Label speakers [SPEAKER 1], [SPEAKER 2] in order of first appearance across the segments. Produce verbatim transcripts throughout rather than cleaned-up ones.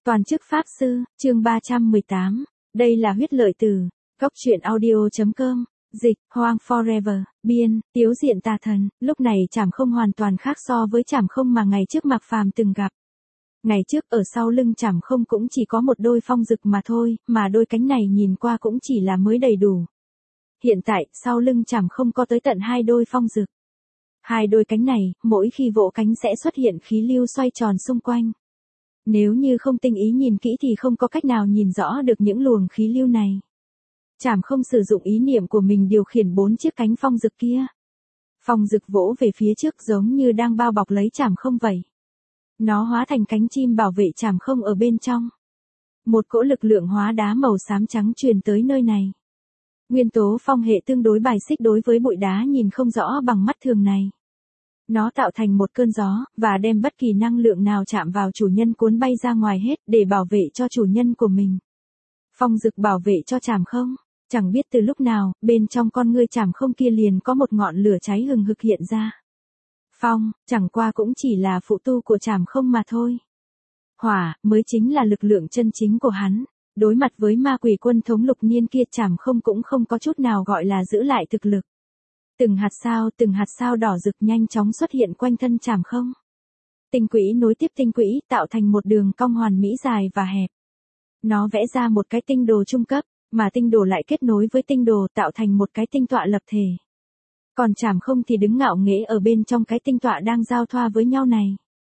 [SPEAKER 1] Toàn chức Pháp Sư, chương ba trăm mười tám. Đây là huyết lợi từ. Góc truyện audio.com. Dịch, Hoang Forever, biên, Tiếu Diện Tà Thần. Lúc này Trảm Không hoàn toàn khác so với Trảm Không mà ngày trước Mạc Phàm từng gặp. Ngày trước ở sau lưng Trảm Không cũng chỉ có một đôi phong dực mà thôi, mà đôi cánh này nhìn qua cũng chỉ là mới đầy đủ. Hiện tại, sau lưng Trảm Không có tới tận hai đôi phong dực. Hai đôi cánh này, mỗi khi vỗ cánh sẽ xuất hiện khí lưu xoay tròn xung quanh. Nếu như không tinh ý nhìn kỹ thì không có cách nào nhìn rõ được những luồng khí lưu này. Trảm Không sử dụng ý niệm của mình điều khiển bốn chiếc cánh phong dực kia. Phong dực vỗ về phía trước giống như đang bao bọc lấy Trảm Không vậy. Nó hóa thành cánh chim bảo vệ Trảm Không ở bên trong. Một cỗ lực lượng hóa đá màu xám trắng truyền tới nơi này. Nguyên tố phong hệ tương đối bài xích đối với bụi đá nhìn không rõ bằng mắt thường này. Nó tạo thành một cơn gió, và đem bất kỳ năng lượng nào chạm vào chủ nhân cuốn bay ra ngoài hết để bảo vệ cho chủ nhân của mình. Phong dực bảo vệ cho Trảm Không. Chẳng biết từ lúc nào, bên trong con ngươi Trảm Không kia liền có một ngọn lửa cháy hừng hực hiện ra. Phong, chẳng qua cũng chỉ là phụ tu của Trảm Không mà thôi. Hỏa, mới chính là lực lượng chân chính của hắn. Đối mặt với ma quỷ quân thống lục niên kia Trảm Không cũng không có chút nào gọi là giữ lại thực lực. Từng hạt sao, từng hạt sao đỏ rực nhanh chóng xuất hiện quanh thân Trảm Không. Tinh quỹ nối tiếp tinh quỹ tạo thành một đường cong hoàn mỹ dài và hẹp. Nó vẽ ra một cái tinh đồ trung cấp, mà tinh đồ lại kết nối với tinh đồ tạo thành một cái tinh tọa lập thể. Còn Trảm Không thì đứng ngạo nghễ ở bên trong cái tinh tọa đang giao thoa với nhau này.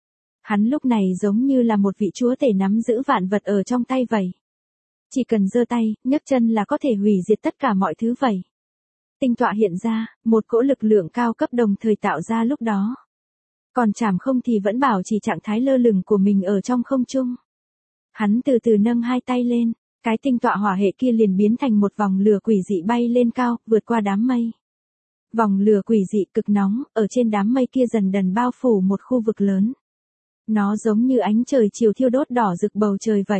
[SPEAKER 1] Hắn lúc này giống như là một vị chúa tể nắm giữ vạn vật ở trong tay vậy. Chỉ cần giơ tay, nhấc chân là có thể hủy diệt tất cả mọi thứ vậy. Tinh tọa hiện ra, một cỗ lực lượng cao cấp đồng thời tạo ra lúc đó. Còn Trảm Không thì vẫn bảo trì trạng thái lơ lửng của mình ở trong không trung. Hắn từ từ nâng hai tay lên, cái tinh tọa hỏa hệ kia liền biến thành một vòng lửa quỷ dị bay lên cao, vượt qua đám mây. Vòng lửa quỷ dị cực nóng, ở trên đám mây kia dần dần bao phủ một khu vực lớn. Nó giống như ánh trời chiều thiêu đốt đỏ rực bầu trời vậy.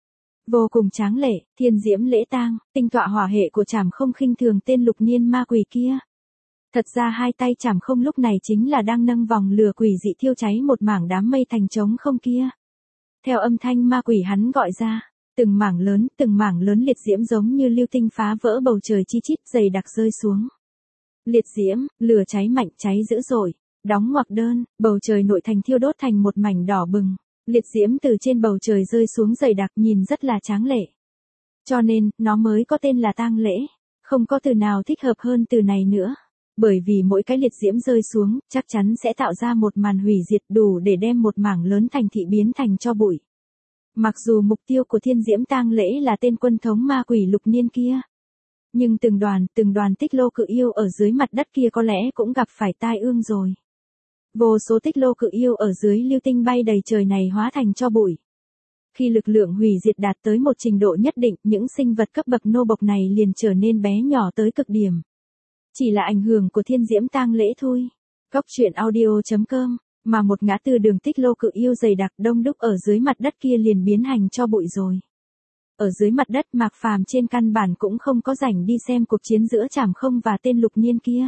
[SPEAKER 1] Vô cùng tráng lệ, thiên diễm lễ tang, tinh tọa hỏa hệ của Trảm Không khinh thường tên lục niên ma quỷ kia. Thật ra hai tay Trảm Không lúc này chính là đang nâng vòng lửa quỷ dị thiêu cháy một mảng đám mây thành trống không kia. Theo âm thanh ma quỷ hắn gọi ra, từng mảng lớn, từng mảng lớn liệt diễm giống như lưu tinh phá vỡ bầu trời chi chít dày đặc rơi xuống. Liệt diễm, lửa cháy mạnh cháy dữ dội, đóng ngoặc đơn, bầu trời nội thành thiêu đốt thành một mảnh đỏ bừng. Liệt diễm từ trên bầu trời rơi xuống dày đặc nhìn rất là tráng lệ. Cho nên, nó mới có tên là tang lễ. Không có từ nào thích hợp hơn từ này nữa. Bởi vì mỗi cái liệt diễm rơi xuống, chắc chắn sẽ tạo ra một màn hủy diệt đủ để đem một mảng lớn thành thị biến thành tro bụi. Mặc dù mục tiêu của thiên diễm tang lễ là tên quân thống ma quỷ lục niên kia. Nhưng từng đoàn, từng đoàn tích lô cự yêu ở dưới mặt đất kia có lẽ cũng gặp phải tai ương rồi. Vô số tích lô cự yêu ở dưới lưu tinh bay đầy trời này hóa thành tro bụi. Khi lực lượng hủy diệt đạt tới một trình độ nhất định, những sinh vật cấp bậc nô bộc này liền trở nên bé nhỏ tới cực điểm. Chỉ là ảnh hưởng của thiên diễm tang lễ thôi. Góc truyện audio.com, mà một ngã tư đường tích lô cự yêu dày đặc đông đúc ở dưới mặt đất kia liền biến thành tro bụi rồi. Ở dưới mặt đất Mạc Phàm trên căn bản cũng không có rảnh đi xem cuộc chiến giữa Trảm Không và tên lục niên kia.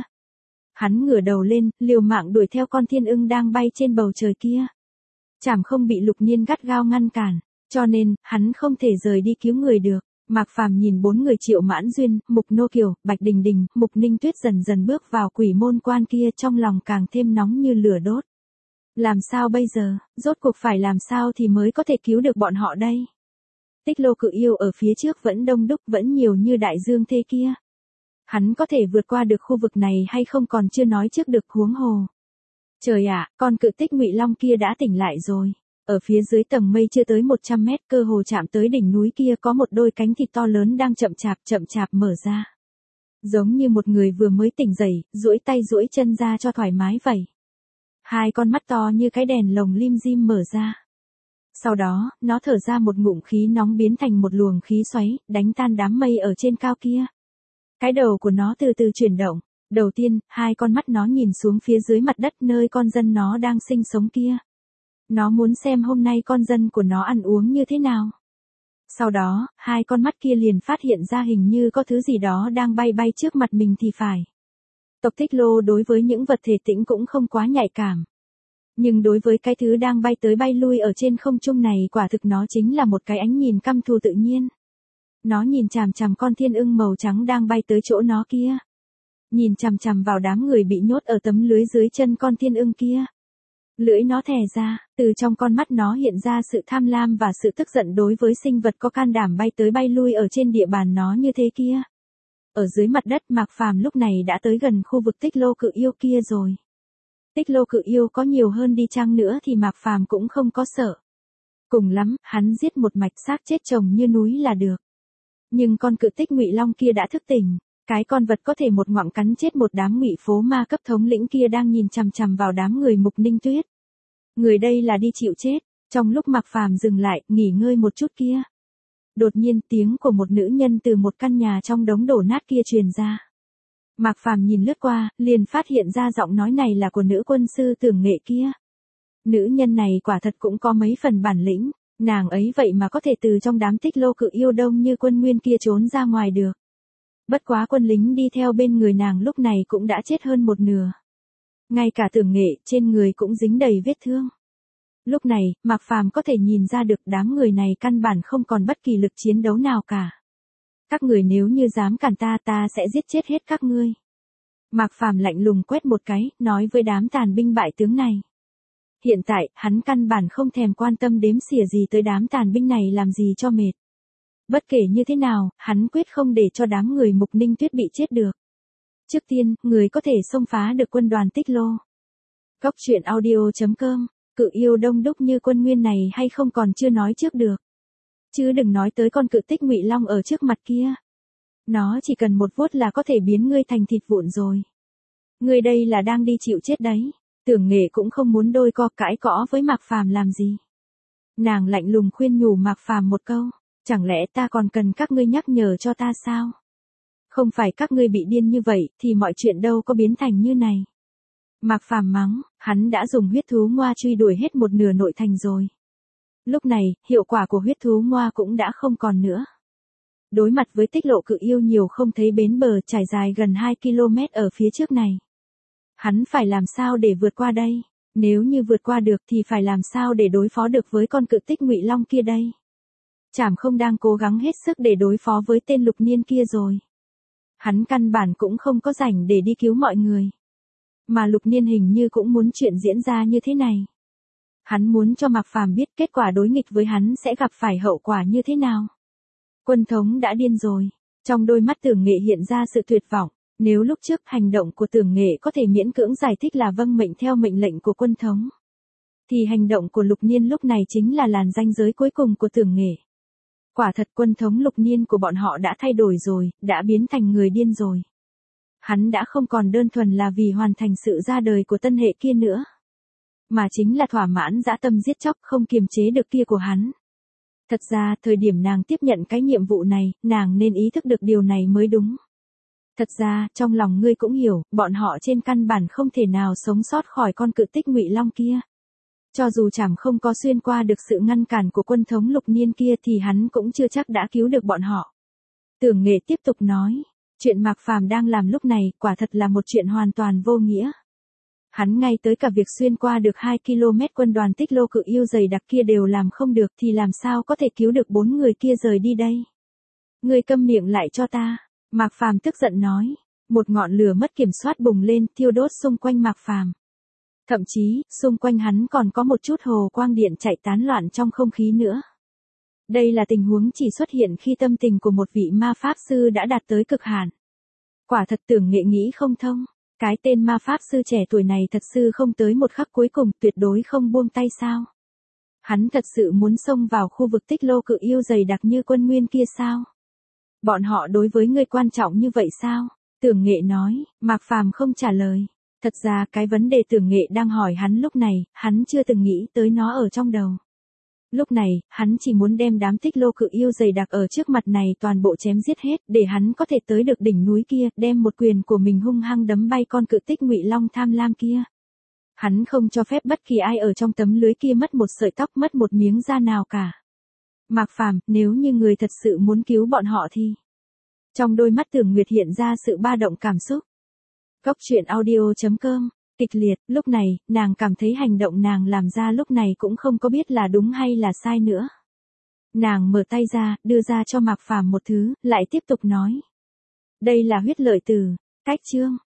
[SPEAKER 1] Hắn ngửa đầu lên, liều mạng đuổi theo con thiên ưng đang bay trên bầu trời kia. Trảm Không bị lục niên gắt gao ngăn cản, cho nên, hắn không thể rời đi cứu người được. Mạc Phàm nhìn bốn người Triệu Mãn Duyên, Mục Nô Kiều, Bạch Đình Đình, Mục Ninh Tuyết dần dần bước vào quỷ môn quan kia trong lòng càng thêm nóng như lửa đốt. Làm sao bây giờ, rốt cuộc phải làm sao thì mới có thể cứu được bọn họ đây? Tích lô cự yêu ở phía trước vẫn đông đúc vẫn nhiều như đại dương thế kia. Hắn có thể vượt qua được khu vực này hay không còn chưa nói trước được huống hồ. Trời ạ, con cự tích Ngụy Long kia đã tỉnh lại rồi. Ở phía dưới tầng mây chưa tới một trăm mét cơ hồ chạm tới đỉnh núi kia có một đôi cánh thịt to lớn đang chậm chạp chậm chạp mở ra. Giống như một người vừa mới tỉnh dậy, duỗi tay duỗi chân ra cho thoải mái vậy. Hai con mắt to như cái đèn lồng lim dim mở ra. Sau đó, nó thở ra một ngụm khí nóng biến thành một luồng khí xoáy, đánh tan đám mây ở trên cao kia. Cái đầu của nó từ từ chuyển động. Đầu tiên, hai con mắt nó nhìn xuống phía dưới mặt đất nơi con dân nó đang sinh sống kia. Nó muốn xem hôm nay con dân của nó ăn uống như thế nào. Sau đó, hai con mắt kia liền phát hiện ra hình như có thứ gì đó đang bay bay trước mặt mình thì phải. Tộc Tích Lô đối với những vật thể tĩnh cũng không quá nhạy cảm. Nhưng đối với cái thứ đang bay tới bay lui ở trên không trung này quả thực nó chính là một cái ánh nhìn căm thù tự nhiên. Nó nhìn chằm chằm con thiên ưng màu trắng đang bay tới chỗ nó kia. Nhìn chằm chằm vào đám người bị nhốt ở tấm lưới dưới chân con thiên ưng kia. Lưỡi nó thè ra, từ trong con mắt nó hiện ra sự tham lam và sự tức giận đối với sinh vật có can đảm bay tới bay lui ở trên địa bàn nó như thế kia. Ở dưới mặt đất Mạc Phàm lúc này đã tới gần khu vực Tích Lô Cự Yêu kia rồi. Tích Lô Cự Yêu có nhiều hơn đi chăng nữa thì Mạc Phàm cũng không có sợ. Cùng lắm, hắn giết một mạch xác chết chồng như núi là được. Nhưng con cự tích Ngụy Long kia đã thức tỉnh, cái con vật có thể một ngoạm cắn chết một đám Ngụy phố ma cấp thống lĩnh kia đang nhìn chằm chằm vào đám người Mục Ninh Tuyết. Người đây là đi chịu chết. Trong lúc Mạc Phàm dừng lại, nghỉ ngơi một chút kia. Đột nhiên tiếng của một nữ nhân từ một căn nhà trong đống đổ nát kia truyền ra. Mạc Phàm nhìn lướt qua, liền phát hiện ra giọng nói này là của nữ quân sư Tưởng Nghệ kia. Nữ nhân này quả thật cũng có mấy phần bản lĩnh, nàng ấy vậy mà có thể từ trong đám Tích Lô Cự Yêu đông như quân nguyên kia trốn ra ngoài được. Bất quá quân lính đi theo bên người nàng lúc này cũng đã chết hơn một nửa. Ngay cả Tưởng Nghệ trên người cũng dính đầy vết thương. Lúc này, Mạc Phàm có thể nhìn ra được đám người này căn bản không còn bất kỳ lực chiến đấu nào cả. Các người nếu như dám cản ta ta sẽ giết chết hết các ngươi. Mạc Phàm lạnh lùng quét một cái, nói với đám tàn binh bại tướng này. Hiện tại, hắn căn bản không thèm quan tâm đếm xỉa gì tới đám tàn binh này làm gì cho mệt. Bất kể như thế nào, hắn quyết không để cho đám người Mục Ninh Tuyết bị chết được. Trước tiên, người có thể xông phá được quân đoàn Tích Lô. Cốc truyện audio chấm com, cự yêu đông đúc như quân nguyên này hay không còn chưa nói trước được. Chứ đừng nói tới con cự tích Ngụy Long ở trước mặt kia. Nó chỉ cần một vuốt là có thể biến ngươi thành thịt vụn rồi. Ngươi đây là đang đi chịu chết đấy. Tưởng Nghệ cũng không muốn đôi co cãi cõ với Mạc Phàm làm gì. Nàng lạnh lùng khuyên nhủ Mạc Phàm một câu, chẳng lẽ ta còn cần các ngươi nhắc nhở cho ta sao? Không phải các ngươi bị điên như vậy thì mọi chuyện đâu có biến thành như này. Mạc Phàm mắng, hắn đã dùng huyết thú ngoa truy đuổi hết một nửa nội thành rồi. Lúc này, hiệu quả của huyết thú ngoa cũng đã không còn nữa. Đối mặt với Tích Lộ Cự Yêu nhiều không thấy bến bờ trải dài gần hai ki lô mét ở phía trước này. Hắn phải làm sao để vượt qua đây? Nếu như vượt qua được thì phải làm sao để đối phó được với con cự tích Ngụy Long kia đây? Trảm không đang cố gắng hết sức để đối phó với tên Lục Niên kia rồi. Hắn căn bản cũng không có rảnh để đi cứu mọi người. Mà Lục Niên hình như cũng muốn chuyện diễn ra như thế này. Hắn muốn cho Mạc Phàm biết kết quả đối nghịch với hắn sẽ gặp phải hậu quả như thế nào. Quân thống đã điên rồi. Trong đôi mắt Tưởng Nghệ hiện ra sự tuyệt vọng. Nếu lúc trước hành động của Tưởng Nghệ có thể miễn cưỡng giải thích là vâng mệnh theo mệnh lệnh của quân thống, thì hành động của Lục Niên lúc này chính là làn ranh giới cuối cùng của Tưởng Nghệ. Quả thật quân thống Lục Niên của bọn họ đã thay đổi rồi, đã biến thành người điên rồi. Hắn đã không còn đơn thuần là vì hoàn thành sự ra đời của tân hệ kia nữa, mà chính là thỏa mãn dã tâm giết chóc không kiềm chế được kia của hắn. Thật ra, thời điểm nàng tiếp nhận cái nhiệm vụ này, nàng nên ý thức được điều này mới đúng. Thật ra, trong lòng ngươi cũng hiểu, bọn họ trên căn bản không thể nào sống sót khỏi con cự tích Ngụy Long kia. Cho dù Trảm không có xuyên qua được sự ngăn cản của quân thống Lục Niên kia thì hắn cũng chưa chắc đã cứu được bọn họ. Tưởng Nghệ tiếp tục nói, chuyện Mạc Phàm đang làm lúc này quả thật là một chuyện hoàn toàn vô nghĩa. Hắn ngay tới cả việc xuyên qua được hai ki lô mét quân đoàn Tích Lô Cự Yêu dày đặc kia đều làm không được thì làm sao có thể cứu được bốn người kia rời đi đây. Ngươi câm miệng lại cho ta. Mạc Phàm tức giận nói, một ngọn lửa mất kiểm soát bùng lên, thiêu đốt xung quanh Mạc Phàm. Thậm chí, xung quanh hắn còn có một chút hồ quang điện chạy tán loạn trong không khí nữa. Đây là tình huống chỉ xuất hiện khi tâm tình của một vị ma pháp sư đã đạt tới cực hạn. Quả thật Tưởng Nghệ nghĩ không thông, cái tên ma pháp sư trẻ tuổi này thật sự không tới một khắc cuối cùng tuyệt đối không buông tay sao? Hắn thật sự muốn xông vào khu vực Tích Lô Cự Yêu dày đặc như quân nguyên kia sao? Bọn họ đối với ngươi quan trọng như vậy sao? Tưởng Nghệ nói, Mạc Phàm không trả lời. Thật ra cái vấn đề Tưởng Nghệ đang hỏi hắn lúc này, hắn chưa từng nghĩ tới nó ở trong đầu. Lúc này, hắn chỉ muốn đem đám Tích Lô Cự Yêu dày đặc ở trước mặt này toàn bộ chém giết hết để hắn có thể tới được đỉnh núi kia, đem một quyền của mình hung hăng đấm bay con cự tích Ngụy Long tham lam kia. Hắn không cho phép bất kỳ ai ở trong tấm lưới kia mất một sợi tóc, mất một miếng da nào cả. Mạc Phàm, nếu như người thật sự muốn cứu bọn họ thì... Trong đôi mắt Tưởng Nguyệt hiện ra sự ba động cảm xúc. Cốc truyện audio chấm com kịch liệt, lúc này, nàng cảm thấy hành động nàng làm ra lúc này cũng không có biết là đúng hay là sai nữa. Nàng mở tay ra, đưa ra cho Mạc Phàm một thứ, lại tiếp tục nói. Đây là huyết lợi từ, cách chương,